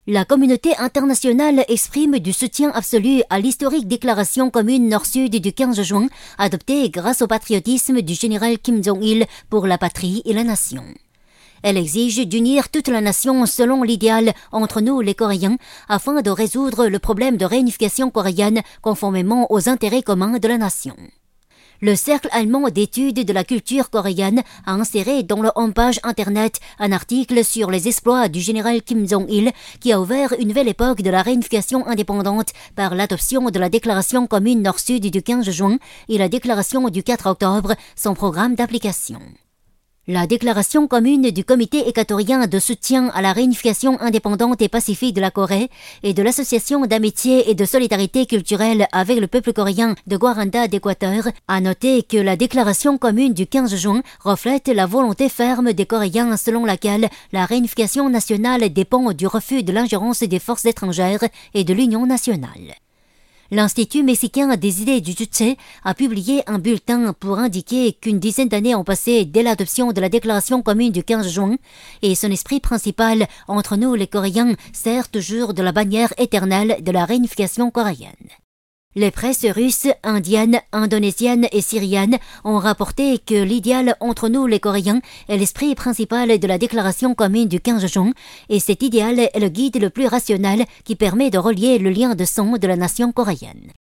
La communauté internationale exprime du soutien absolu à l'historique déclaration commune Nord-Sud du 15 juin, adoptée grâce au patriotisme du général Kim Jong-il pour la patrie et la nation. Elle exige d'unir toute la nation selon l'idéal entre nous les Coréens afin de résoudre le problème de réunification coréenne conformément aux intérêts communs de la nation. Le Cercle allemand d'études de la culture coréenne a inséré dans le homepage internet un article sur les exploits du général Kim Jong-il qui a ouvert une nouvelle époque de la réunification indépendante par l'adoption de la déclaration commune Nord-Sud du 15 juin et la déclaration du 4 octobre, son programme d'application. La déclaration commune du Comité équatorien de soutien à la réunification indépendante et pacifique de la Corée et de l'Association d'amitié et de solidarité culturelle avec le peuple coréen de Guaranda d'Équateur a noté que la déclaration commune du 15 juin reflète la volonté ferme des Coréens selon laquelle la réunification nationale dépend du refus de l'ingérence des forces étrangères et de l'union nationale. L'Institut mexicain des idées du Juche a publié un bulletin pour indiquer qu'une dizaine d'années ont passé dès l'adoption de la déclaration commune du 15 juin et son esprit principal entre nous les Coréens sert toujours de la bannière éternelle de la réunification coréenne. Les presses russes, indiennes, indonésiennes et syriennes ont rapporté que l'idéal entre nous les Coréens est l'esprit principal de la déclaration commune du 15 juin et cet idéal est le guide le plus rationnel qui permet de relier le lien de sang de la nation coréenne.